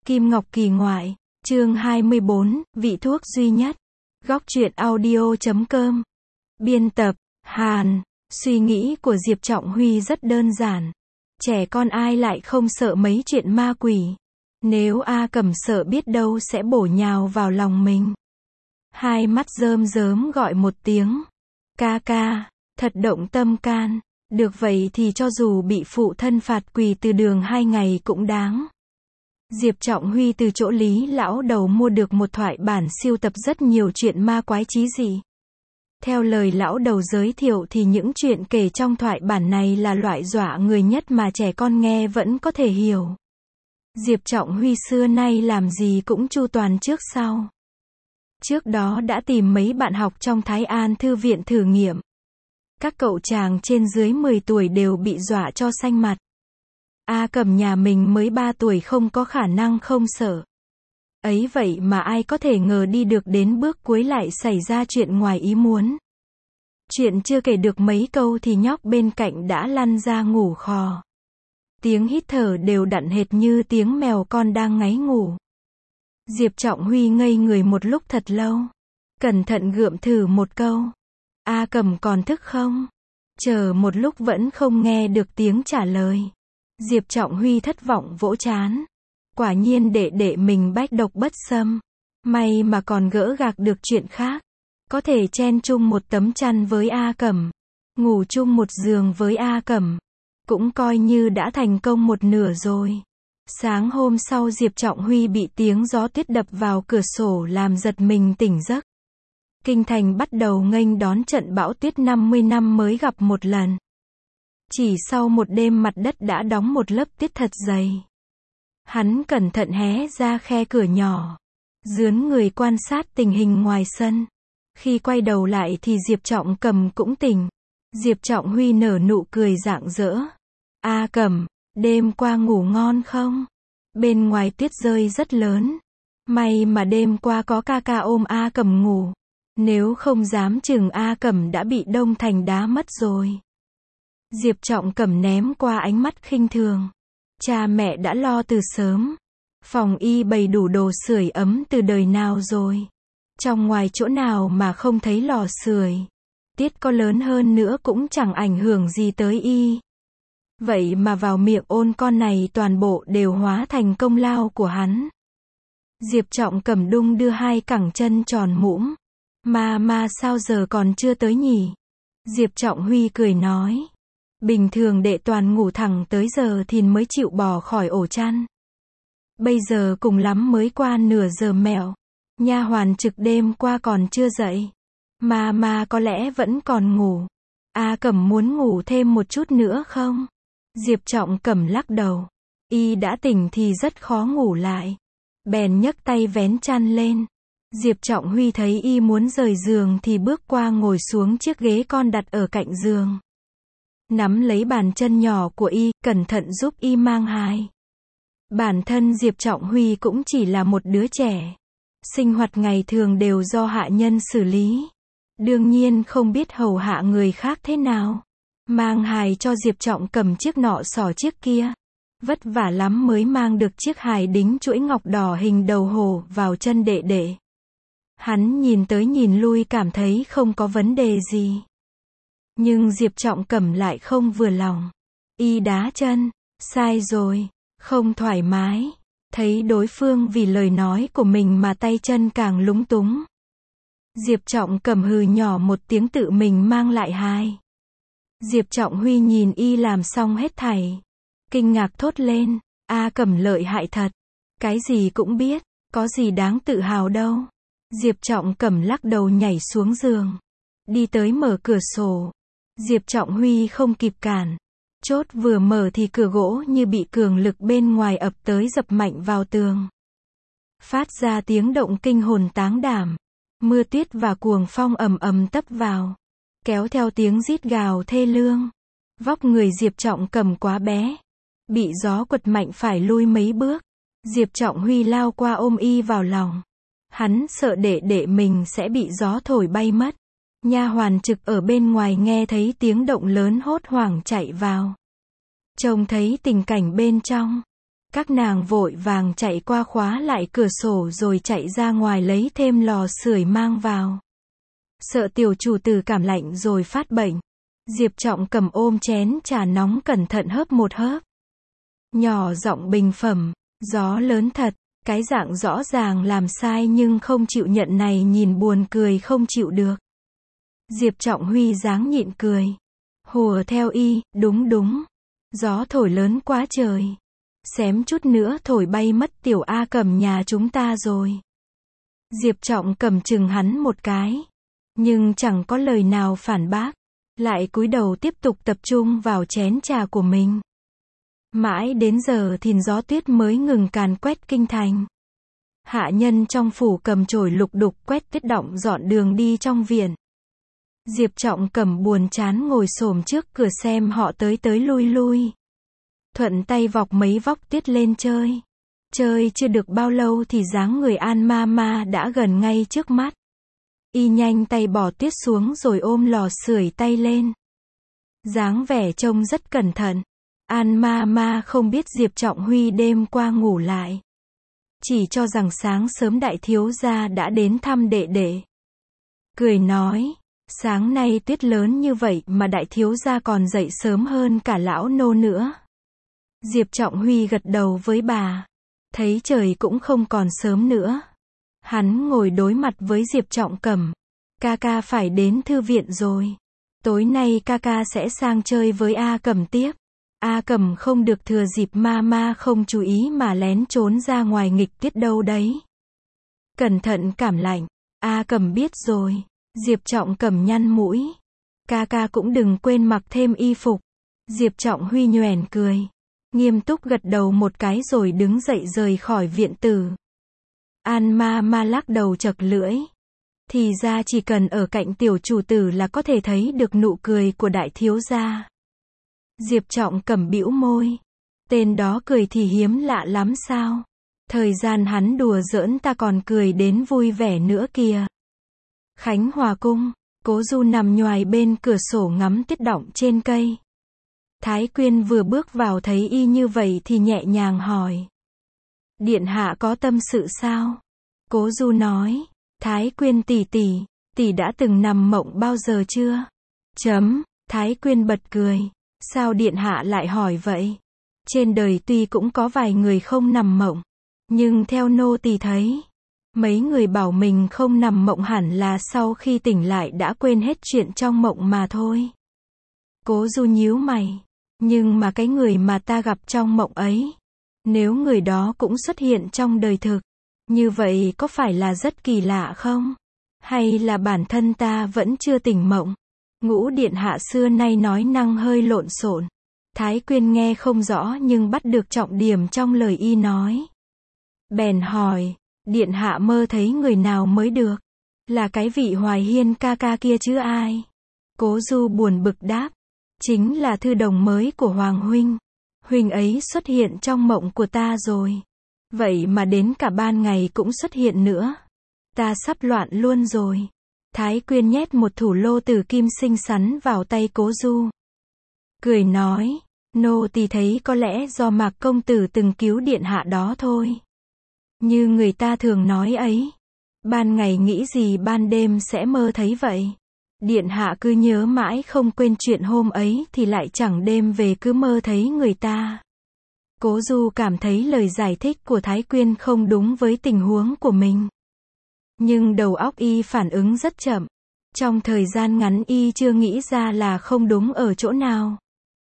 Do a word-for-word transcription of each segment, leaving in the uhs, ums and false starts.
Kim Ngọc Kỳ ngoại, chương hai mươi bốn, vị thuốc duy nhất. Góc truyện audio chấm com. Biên tập, Hàn. Suy nghĩ của Diệp Trọng Huy rất đơn giản. Trẻ con ai lại không sợ mấy chuyện ma quỷ. Nếu A Cẩm sợ biết đâu sẽ bổ nhào vào lòng mình. Hai mắt rơm rớm gọi một tiếng. Ca ca, thật động tâm can. Được vậy thì cho dù bị phụ thân phạt quỳ từ đường hai ngày cũng đáng. Diệp Trọng Huy từ chỗ Lý lão đầu mua được một thoại bản siêu tập rất nhiều chuyện ma quái chí dị. Theo lời lão đầu giới thiệu thì những chuyện kể trong thoại bản này là loại dọa người nhất mà trẻ con nghe vẫn có thể hiểu. Diệp Trọng Huy xưa nay làm gì cũng chu toàn trước sau. Trước đó đã tìm mấy bạn học trong Thái An Thư viện thử nghiệm. Các cậu chàng trên dưới mười tuổi đều bị dọa cho xanh mặt. A Cẩm nhà mình mới ba tuổi không có khả năng không sợ. Ấy vậy mà ai có thể ngờ đi được đến bước cuối lại xảy ra chuyện ngoài ý muốn. Chuyện chưa kể được mấy câu thì nhóc bên cạnh đã lăn ra ngủ khò. Tiếng hít thở đều đặn hệt như tiếng mèo con đang ngáy ngủ. Diệp Trọng Huy ngây người một lúc thật lâu. Cẩn thận gượm thử một câu. A Cẩm còn thức không? Chờ một lúc vẫn không nghe được tiếng trả lời. Diệp Trọng Huy thất vọng vỗ trán. Quả nhiên đệ đệ mình bách độc bất xâm. May mà còn gỡ gạc được chuyện khác. Có thể chen chung một tấm chăn với A Cẩm. Ngủ chung một giường với A Cẩm. Cũng coi như đã thành công một nửa rồi. Sáng hôm sau Diệp Trọng Huy bị tiếng gió tuyết đập vào cửa sổ làm giật mình tỉnh giấc. Kinh thành bắt đầu nghênh đón trận bão tuyết năm mươi năm mới gặp một lần. Chỉ sau một đêm mặt đất đã đóng một lớp tuyết thật dày. Hắn cẩn thận hé ra khe cửa nhỏ. Dướn người quan sát tình hình ngoài sân. Khi quay đầu lại thì Diệp Trọng Cẩm cũng tỉnh. Diệp Trọng Huy nở nụ cười rạng rỡ. A Cẩm, đêm qua ngủ ngon không? Bên ngoài tuyết rơi rất lớn. May mà đêm qua có ca ca ôm A Cẩm ngủ. Nếu không dám chừng A Cẩm đã bị đông thành đá mất rồi. Diệp Trọng Cẩm ném qua ánh mắt khinh thường. Cha mẹ đã lo từ sớm. Phòng y bày đủ đồ sưởi ấm từ đời nào rồi. Trong ngoài chỗ nào mà không thấy lò sưởi. Tiết có lớn hơn nữa cũng chẳng ảnh hưởng gì tới y. Vậy mà vào miệng ôn con này toàn bộ đều hóa thành công lao của hắn. Diệp Trọng Cẩm đung đưa hai cẳng chân tròn mũm. Mà mà sao giờ còn chưa tới nhỉ? Diệp Trọng Huy cười nói. Bình thường đệ toàn ngủ thẳng tới giờ thì mới chịu bỏ khỏi ổ chăn. Bây giờ cùng lắm mới qua nửa giờ mẹo. Nha hoàn trực đêm qua còn chưa dậy. Mà mà có lẽ vẫn còn ngủ. A Cẩm muốn ngủ thêm một chút nữa không? Diệp Trọng Cẩm lắc đầu. Y đã tỉnh thì rất khó ngủ lại. Bèn nhấc tay vén chăn lên. Diệp Trọng Huy thấy y muốn rời giường thì bước qua ngồi xuống chiếc ghế con đặt ở cạnh giường. Nắm lấy bàn chân nhỏ của y, cẩn thận giúp y mang hài. Bản thân Diệp Trọng Huy cũng chỉ là một đứa trẻ. Sinh hoạt ngày thường đều do hạ nhân xử lý. Đương nhiên không biết hầu hạ người khác thế nào. Mang hài cho Diệp Trọng Cẩm chiếc nọ xỏ chiếc kia. Vất vả lắm mới mang được chiếc hài đính chuỗi ngọc đỏ hình đầu hổ vào chân đệ đệ. Hắn nhìn tới nhìn lui cảm thấy không có vấn đề gì. Nhưng Diệp Trọng Cẩm lại không vừa lòng. Y đá chân. Sai rồi. Không thoải mái. Thấy đối phương vì lời nói của mình mà tay chân càng lúng túng. Diệp Trọng Cẩm hừ nhỏ một tiếng tự mình mang lại hài. Diệp Trọng Huy nhìn y làm xong hết thảy. Kinh ngạc thốt lên. A Cẩm lợi hại thật. Cái gì cũng biết. Có gì đáng tự hào đâu. Diệp Trọng Cẩm lắc đầu nhảy xuống giường. Đi tới mở cửa sổ. Diệp Trọng Huy không kịp cản. Chốt vừa mở thì cửa gỗ như bị cường lực bên ngoài ập tới dập mạnh vào tường. Phát ra tiếng động kinh hồn táng đảm. Mưa tuyết và cuồng phong ầm ầm tấp vào. Kéo theo tiếng rít gào thê lương. Vóc người Diệp Trọng Cẩm quá bé. Bị gió quật mạnh phải lui mấy bước. Diệp Trọng Huy lao qua ôm y vào lòng. Hắn sợ đệ đệ mình sẽ bị gió thổi bay mất. Nha hoàn trực ở bên ngoài nghe thấy tiếng động lớn hốt hoảng chạy vào. Trông thấy tình cảnh bên trong. Các nàng vội vàng chạy qua khóa lại cửa sổ rồi chạy ra ngoài lấy thêm lò sưởi mang vào. Sợ tiểu chủ tử cảm lạnh rồi phát bệnh. Diệp Trọng cầm ôm chén trà nóng cẩn thận hớp một hớp. Nhỏ giọng bình phẩm, gió lớn thật, cái dạng rõ ràng làm sai nhưng không chịu nhận này nhìn buồn cười không chịu được. Diệp Trọng Huy dáng nhịn cười. Hùa theo y, đúng đúng. Gió thổi lớn quá trời. Xém chút nữa thổi bay mất tiểu A Cầm nhà chúng ta rồi. Diệp Trọng cầm chừng hắn một cái. Nhưng chẳng có lời nào phản bác. Lại cúi đầu tiếp tục tập trung vào chén trà của mình. Mãi đến giờ thìn gió tuyết mới ngừng càn quét kinh thành. Hạ nhân trong phủ cầm chổi lục đục quét tuyết đọng dọn đường đi trong viện. Diệp Trọng cầm buồn chán ngồi xổm trước cửa xem họ tới tới lui lui. Thuận tay vọc mấy vóc tuyết lên chơi. Chơi chưa được bao lâu thì dáng người An Ma Ma đã gần ngay trước mắt. Y nhanh tay bỏ tuyết xuống rồi ôm lò sưởi tay lên. Dáng vẻ trông rất cẩn thận. An Ma Ma không biết Diệp Trọng Huy đêm qua ngủ lại. Chỉ cho rằng sáng sớm đại thiếu gia đã đến thăm đệ đệ. Cười nói, sáng nay tuyết lớn như vậy mà đại thiếu gia còn dậy sớm hơn cả lão nô nữa. Diệp Trọng Huy gật đầu với bà. Thấy trời cũng không còn sớm nữa. Hắn ngồi đối mặt với Diệp Trọng Cẩm. Ca ca phải đến thư viện rồi. Tối nay ca ca sẽ sang chơi với A Cẩm tiếp. A Cẩm không được thừa dịp ma ma không chú ý mà lén trốn ra ngoài nghịch tiết đâu đấy. Cẩn thận cảm lạnh. A Cẩm biết rồi. Diệp Trọng Cẩm nhăn mũi. Ca ca cũng đừng quên mặc thêm y phục. Diệp Trọng Huy nhoẻn cười. Nghiêm túc gật đầu một cái rồi đứng dậy rời khỏi viện tử. An Ma Ma lắc đầu chật lưỡi. Thì ra chỉ cần ở cạnh tiểu chủ tử là có thể thấy được nụ cười của đại thiếu gia. Diệp Trọng Cẩm bĩu môi. Tên đó cười thì hiếm lạ lắm sao? Thời gian hắn đùa giỡn ta còn cười đến vui vẻ nữa kìa. Khánh Hòa Cung, Cố Du nằm nhoài bên cửa sổ ngắm tuyết đọng trên cây. Thái Quyên vừa bước vào thấy y như vậy thì nhẹ nhàng hỏi. Điện hạ có tâm sự sao? Cố Du nói. Thái Quyên tỷ tỷ, tỷ đã từng nằm mộng bao giờ chưa? Chấm, Thái Quyên bật cười. Sao điện hạ lại hỏi vậy? Trên đời tuy cũng có vài người không nằm mộng. Nhưng theo nô tỳ thấy, mấy người bảo mình không nằm mộng hẳn là sau khi tỉnh lại đã quên hết chuyện trong mộng mà thôi. Cố Du nhíu mày. Nhưng mà cái người mà ta gặp trong mộng ấy, nếu người đó cũng xuất hiện trong đời thực, như vậy có phải là rất kỳ lạ không? Hay là bản thân ta vẫn chưa tỉnh mộng? Ngũ điện hạ xưa nay nói năng hơi lộn xộn. Thái Quyên nghe không rõ nhưng bắt được trọng điểm trong lời y nói. Bèn hỏi, điện hạ mơ thấy người nào mới được? Là cái vị Hoài Hiên ca ca kia chứ ai? Cố Du buồn bực đáp. Chính là thư đồng mới của Hoàng Huynh. Huynh ấy xuất hiện trong mộng của ta rồi. Vậy mà đến cả ban ngày cũng xuất hiện nữa. Ta sắp loạn luôn rồi. Thái Quyên nhét một thủ lô tử kim xinh xắn vào tay Cố Du. Cười nói, nô tỳ thấy có lẽ do Mạc công tử từng cứu điện hạ đó thôi. Như người ta thường nói ấy. Ban ngày nghĩ gì ban đêm sẽ mơ thấy vậy. Điện hạ cứ nhớ mãi không quên chuyện hôm ấy thì lại chẳng đêm về cứ mơ thấy người ta. Cố Du cảm thấy lời giải thích của Thái Quyên không đúng với tình huống của mình. Nhưng đầu óc y phản ứng rất chậm. Trong thời gian ngắn y chưa nghĩ ra là không đúng ở chỗ nào.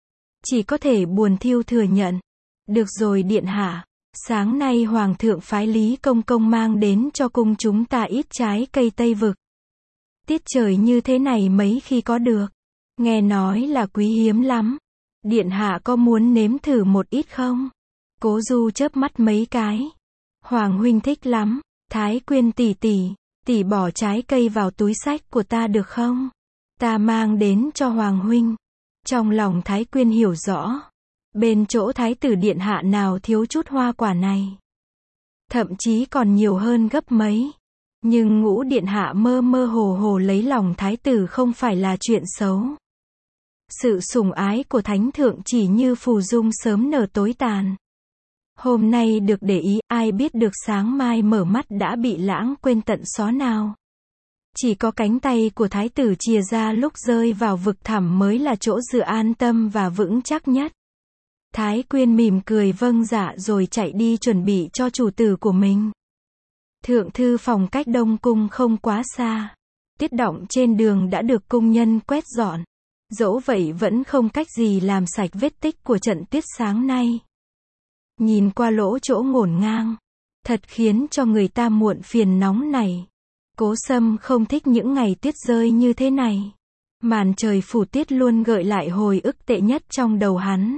Chỉ có thể buồn thiu thừa nhận. Được rồi điện hạ. Sáng nay Hoàng thượng phái Lý Công Công mang đến cho cung chúng ta ít trái cây Tây Vực. Tiết trời như thế này mấy khi có được. Nghe nói là quý hiếm lắm. Điện hạ có muốn nếm thử một ít không? Cố Du chớp mắt mấy cái. Hoàng huynh thích lắm. Thái Quyên tỷ tỷ, tỷ bỏ trái cây vào túi xách của ta được không? Ta mang đến cho Hoàng huynh. Trong lòng Thái Quyên hiểu rõ. Bên chỗ Thái tử điện hạ nào thiếu chút hoa quả này. Thậm chí còn nhiều hơn gấp mấy. Nhưng Ngũ điện hạ mơ mơ hồ hồ lấy lòng thái tử không phải là chuyện xấu. Sự sủng ái của thánh thượng chỉ như phù dung sớm nở tối tàn. Hôm nay được để ý, ai biết được sáng mai mở mắt đã bị lãng quên tận xó nào. Chỉ có cánh tay của thái tử chìa ra lúc rơi vào vực thẳm mới là chỗ dựa an tâm và vững chắc nhất. Thái Quyên mỉm cười vâng dạ rồi chạy đi chuẩn bị cho chủ tử của mình. Thượng thư phòng cách Đông Cung không quá xa. Tiết động trên đường đã được cung nhân quét dọn. Dẫu vậy vẫn không cách gì làm sạch vết tích của trận tuyết sáng nay. Nhìn qua lỗ chỗ ngổn ngang, thật khiến cho người ta muộn phiền nóng này. Cố Sâm không thích những ngày tuyết rơi như thế này. Màn trời phủ tiết luôn gợi lại hồi ức tệ nhất trong đầu hắn.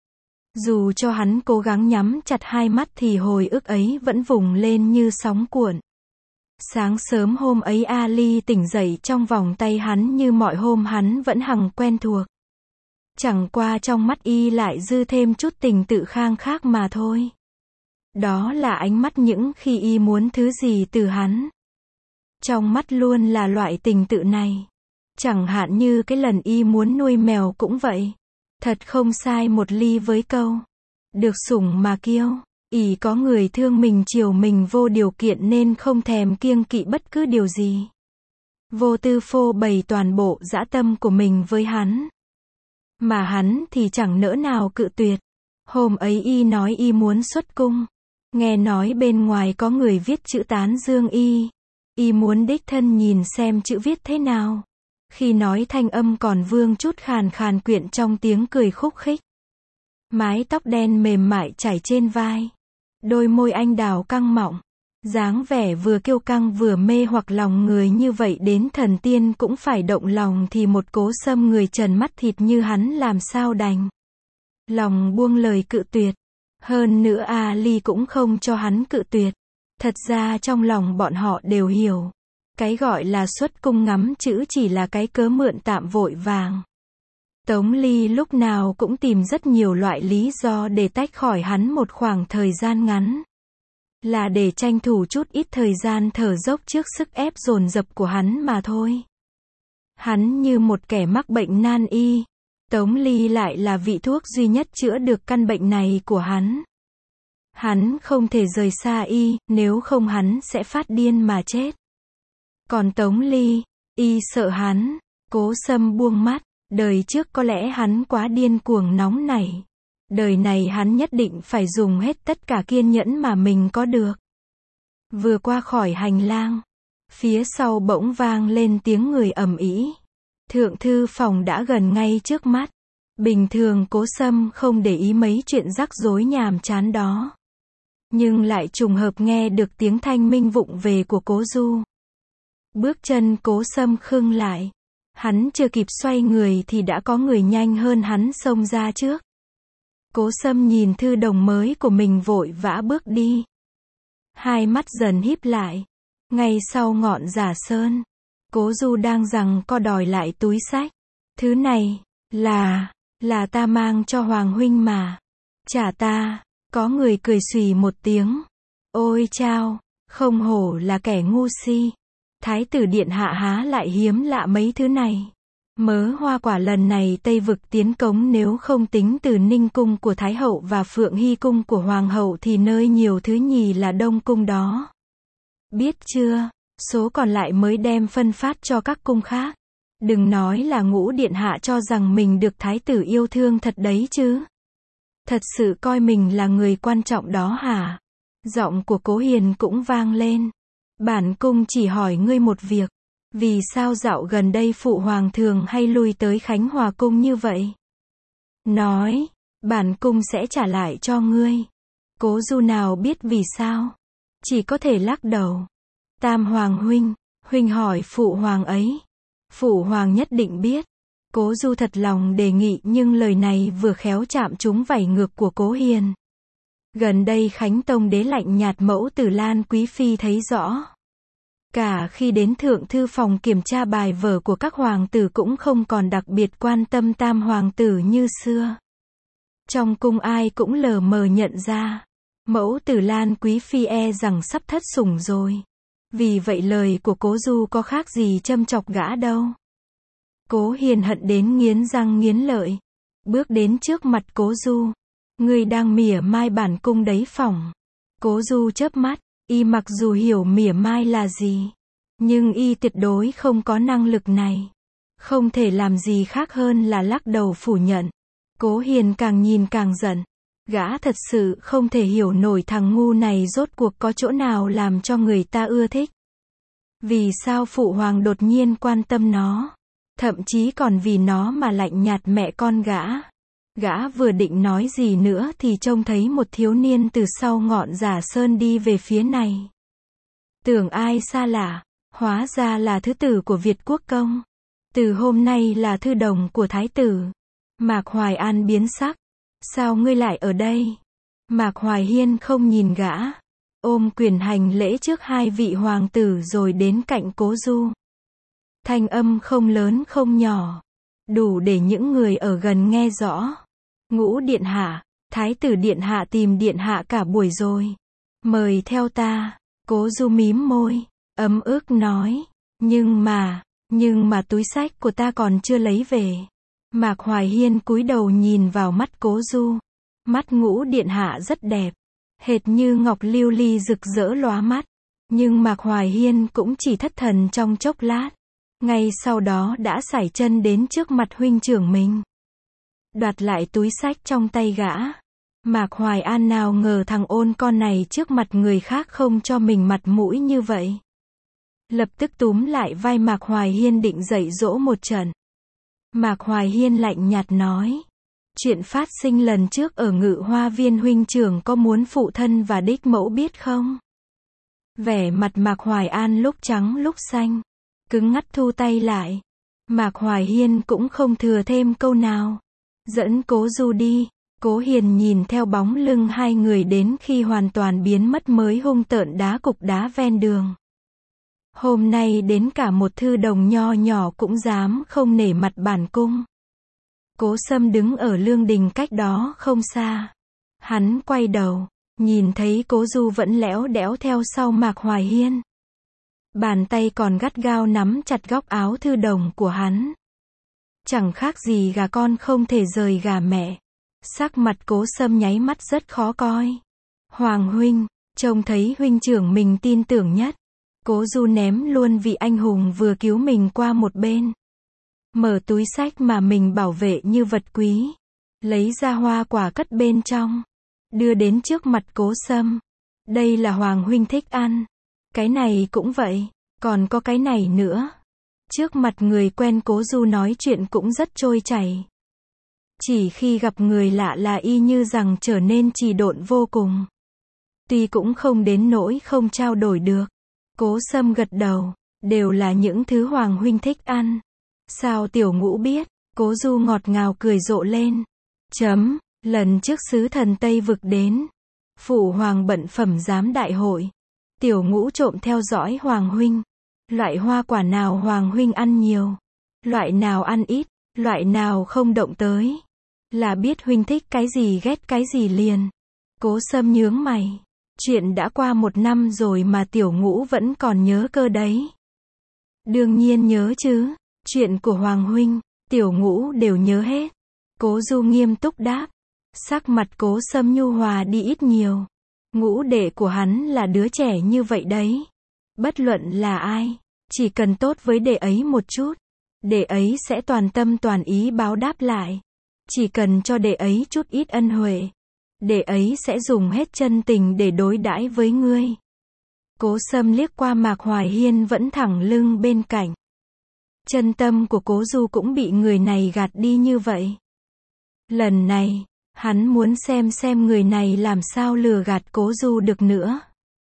Dù cho hắn cố gắng nhắm chặt hai mắt thì hồi ức ấy vẫn vùng lên như sóng cuộn. Sáng sớm hôm ấy Ali tỉnh dậy trong vòng tay hắn như mọi hôm hắn vẫn hằng quen thuộc. Chẳng qua trong mắt y lại dư thêm chút tình tự khang khác mà thôi. Đó là ánh mắt những khi y muốn thứ gì từ hắn. Trong mắt luôn là loại tình tự này. Chẳng hạn như cái lần y muốn nuôi mèo cũng vậy. Thật không sai một ly với câu. Được sủng mà kiêu. Ỷ có người thương mình chiều mình vô điều kiện nên không thèm kiêng kỵ bất cứ điều gì. Vô tư phô bày toàn bộ dã tâm của mình với hắn. Mà hắn thì chẳng nỡ nào cự tuyệt. Hôm ấy y nói y muốn xuất cung. Nghe nói bên ngoài có người viết chữ tán dương y. Y muốn đích thân nhìn xem chữ viết thế nào. Khi nói thanh âm còn vương chút khàn khàn quyện trong tiếng cười khúc khích. Mái tóc đen mềm mại chảy trên vai. Đôi môi anh đào căng mọng. Dáng vẻ vừa kiêu căng vừa mê hoặc lòng người như vậy đến thần tiên cũng phải động lòng thì một Cố Sâm người trần mắt thịt như hắn làm sao đành. Lòng buông lời cự tuyệt. Hơn nữa Ali cũng không cho hắn cự tuyệt. Thật ra trong lòng bọn họ đều hiểu. Cái gọi là xuất cung ngắm chữ chỉ là cái cớ mượn tạm vội vàng. Tống Ly lúc nào cũng tìm rất nhiều loại lý do để tách khỏi hắn một khoảng thời gian ngắn. Là để tranh thủ chút ít thời gian thở dốc trước sức ép dồn dập của hắn mà thôi. Hắn như một kẻ mắc bệnh nan y. Tống Ly lại là vị thuốc duy nhất chữa được căn bệnh này của hắn. Hắn không thể rời xa y, nếu không hắn sẽ phát điên mà chết. Còn Tống Ly, y sợ hắn. Cố Sâm buông mắt. Đời trước có lẽ hắn quá điên cuồng nóng nảy. Đời này hắn nhất định phải dùng hết tất cả kiên nhẫn mà mình có được. Vừa qua khỏi hành lang, phía sau bỗng vang lên tiếng người ầm ĩ. Thượng thư phòng đã gần ngay trước mắt. Bình thường Cố Sâm không để ý mấy chuyện rắc rối nhàm chán đó. Nhưng lại trùng hợp nghe được tiếng thanh minh vụng về của Cố Du. Bước chân Cố Sâm khựng lại. Hắn chưa kịp xoay người thì đã có người nhanh hơn hắn xông ra trước. Cố Sâm nhìn thư đồng mới của mình vội vã bước đi. Hai mắt dần híp lại. Ngay sau ngọn giả sơn, Cố Du đang giằng co đòi lại túi xách. Thứ này, là, là ta mang cho Hoàng huynh mà. Trả ta. Có người cười xùy một tiếng. Ôi chao, không hổ là kẻ ngu si. Thái tử điện hạ há lại hiếm lạ mấy thứ này. Mớ hoa quả lần này Tây vực tiến cống nếu không tính từ Ninh cung của Thái hậu và Phượng Hy cung của Hoàng hậu thì nơi nhiều thứ nhì là Đông cung đó. Biết chưa, số còn lại mới đem phân phát cho các cung khác. Đừng nói là Ngũ điện hạ cho rằng mình được thái tử yêu thương thật đấy chứ. Thật sự coi mình là người quan trọng đó hả? Giọng của Cố Hiền cũng vang lên. Bản cung chỉ hỏi ngươi một việc. Vì sao dạo gần đây phụ hoàng thường hay lui tới Khánh Hòa cung như vậy? Nói, bản cung sẽ trả lại cho ngươi. Cố Du nào biết vì sao? Chỉ có thể lắc đầu. Tam hoàng huynh, huynh hỏi phụ hoàng ấy. Phụ hoàng nhất định biết. Cố Du thật lòng đề nghị nhưng lời này vừa khéo chạm trúng vảy ngược của Cố Hiền. Gần đây Khánh Tông đế lạnh nhạt mẫu tử Lan Quý Phi thấy rõ. Cả khi đến thượng thư phòng kiểm tra bài vở của các hoàng tử cũng không còn đặc biệt quan tâm tam hoàng tử như xưa. Trong cung ai cũng lờ mờ nhận ra. Mẫu tử Lan Quý Phi e rằng sắp thất sủng rồi. Vì vậy lời của Cố Du có khác gì châm chọc gã đâu. Cố Hiền hận đến nghiến răng nghiến lợi. Bước đến trước mặt Cố Du. Ngươi đang mỉa mai bản cung đấy phỏng. Cố Du chớp mắt, y mặc dù hiểu mỉa mai là gì, nhưng y tuyệt đối không có năng lực này. Không thể làm gì khác hơn là lắc đầu phủ nhận. Cố Hiền càng nhìn càng giận. Gã thật sự không thể hiểu nổi thằng ngu này rốt cuộc có chỗ nào làm cho người ta ưa thích. Vì sao phụ hoàng đột nhiên quan tâm nó? Thậm chí còn vì nó mà lạnh nhạt mẹ con gã. Gã vừa định nói gì nữa thì trông thấy một thiếu niên từ sau ngọn giả sơn đi về phía này. Tưởng ai xa lạ, hóa ra là thứ tử của Việt Quốc Công. Từ hôm nay là thư đồng của thái tử. Mạc Hoài An biến sắc. Sao ngươi lại ở đây? Mạc Hoài Hiên không nhìn gã. Ôm quyền hành lễ trước hai vị hoàng tử rồi đến cạnh Cố Du. Thanh âm không lớn không nhỏ. Đủ để những người ở gần nghe rõ. Ngũ điện hạ, thái tử điện hạ tìm điện hạ cả buổi rồi. Mời theo ta. Cố Du mím môi, ấm ức nói. Nhưng mà, nhưng mà túi xách của ta còn chưa lấy về. Mạc Hoài Hiên cúi đầu nhìn vào mắt Cố Du. Mắt ngũ điện hạ rất đẹp. Hệt như ngọc lưu ly rực rỡ lóa mắt. Nhưng Mạc Hoài Hiên cũng chỉ thất thần trong chốc lát. Ngay sau đó đã sải chân đến trước mặt huynh trưởng mình. Đoạt lại túi xách trong tay gã. Mạc Hoài An nào ngờ thằng ôn con này trước mặt người khác không cho mình mặt mũi như vậy. Lập tức túm lại vai Mạc Hoài Hiên định dạy dỗ một trận. Mạc Hoài Hiên lạnh nhạt nói. Chuyện phát sinh lần trước ở Ngự Hoa Viên huynh trưởng có muốn phụ thân và đích mẫu biết không? Vẻ mặt Mạc Hoài An lúc trắng lúc xanh. Cứng ngắt thu tay lại. Mạc Hoài Hiên cũng không thừa thêm câu nào. Dẫn Cố Du đi. Cố Hiền nhìn theo bóng lưng hai người đến khi hoàn toàn biến mất mới hung tợn đá cục đá ven đường. Hôm nay đến cả một thư đồng nho nhỏ cũng dám không nể mặt bản cung. Cố Sâm đứng ở lương đình cách đó không xa. Hắn quay đầu, nhìn thấy Cố Du vẫn lẽo đẽo theo sau Mạc Hoài Hiên. Bàn tay còn gắt gao nắm chặt góc áo thư đồng của hắn. Chẳng khác gì gà con không thể rời gà mẹ. Sắc mặt Cố Sâm nháy mắt rất khó coi. Hoàng huynh, trông thấy huynh trưởng mình tin tưởng nhất. Cố Du ném luôn vị anh hùng vừa cứu mình qua một bên. Mở túi xách mà mình bảo vệ như vật quý. Lấy ra hoa quả cất bên trong. Đưa đến trước mặt Cố Sâm. Đây là Hoàng huynh thích ăn. Cái này cũng vậy. Còn có cái này nữa. Trước mặt người quen Cố Du nói chuyện cũng rất trôi chảy. Chỉ khi gặp người lạ là y như rằng trở nên trì độn vô cùng. Tuy cũng không đến nỗi không trao đổi được. Cố Sâm gật đầu. Đều là những thứ Hoàng huynh thích ăn. Sao tiểu ngũ biết? Cố Du ngọt ngào cười rộ lên. Chấm, lần trước sứ thần Tây Vực đến. Phụ hoàng bận phẩm giám đại hội. Tiểu ngũ trộm theo dõi Hoàng huynh. Loại hoa quả nào Hoàng huynh ăn nhiều? Loại nào ăn ít? Loại nào không động tới? Là biết huynh thích cái gì ghét cái gì liền. Cố Sâm nhướng mày. Chuyện đã qua một năm rồi mà tiểu ngũ vẫn còn nhớ cơ đấy. Đương nhiên nhớ chứ. Chuyện của Hoàng huynh, tiểu ngũ đều nhớ hết. Cố Du nghiêm túc đáp. Sắc mặt Cố Sâm nhu hòa đi ít nhiều. Ngũ đệ của hắn là đứa trẻ như vậy đấy. Bất luận là ai, chỉ cần tốt với đệ ấy một chút, đệ ấy sẽ toàn tâm toàn ý báo đáp lại. Chỉ cần cho đệ ấy chút ít ân huệ, đệ ấy sẽ dùng hết chân tình để đối đãi với ngươi. Cố Sâm liếc qua Mạc Hoài Hiên vẫn thẳng lưng bên cạnh. Chân tâm của Cố Du cũng bị người này gạt đi như vậy. Lần này, hắn muốn xem xem người này làm sao lừa gạt Cố Du được nữa.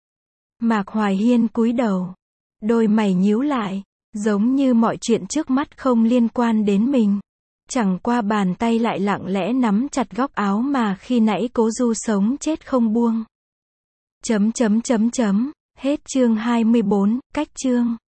Mạc Hoài Hiên cúi đầu. Đôi mày nhíu lại. Giống như mọi chuyện trước mắt không liên quan đến mình. Chẳng qua bàn tay lại lặng lẽ nắm chặt góc áo mà khi nãy Cố Du sống chết không buông. Chấm chấm chấm chấm. Hết chương hai mươi bốn, cách chương.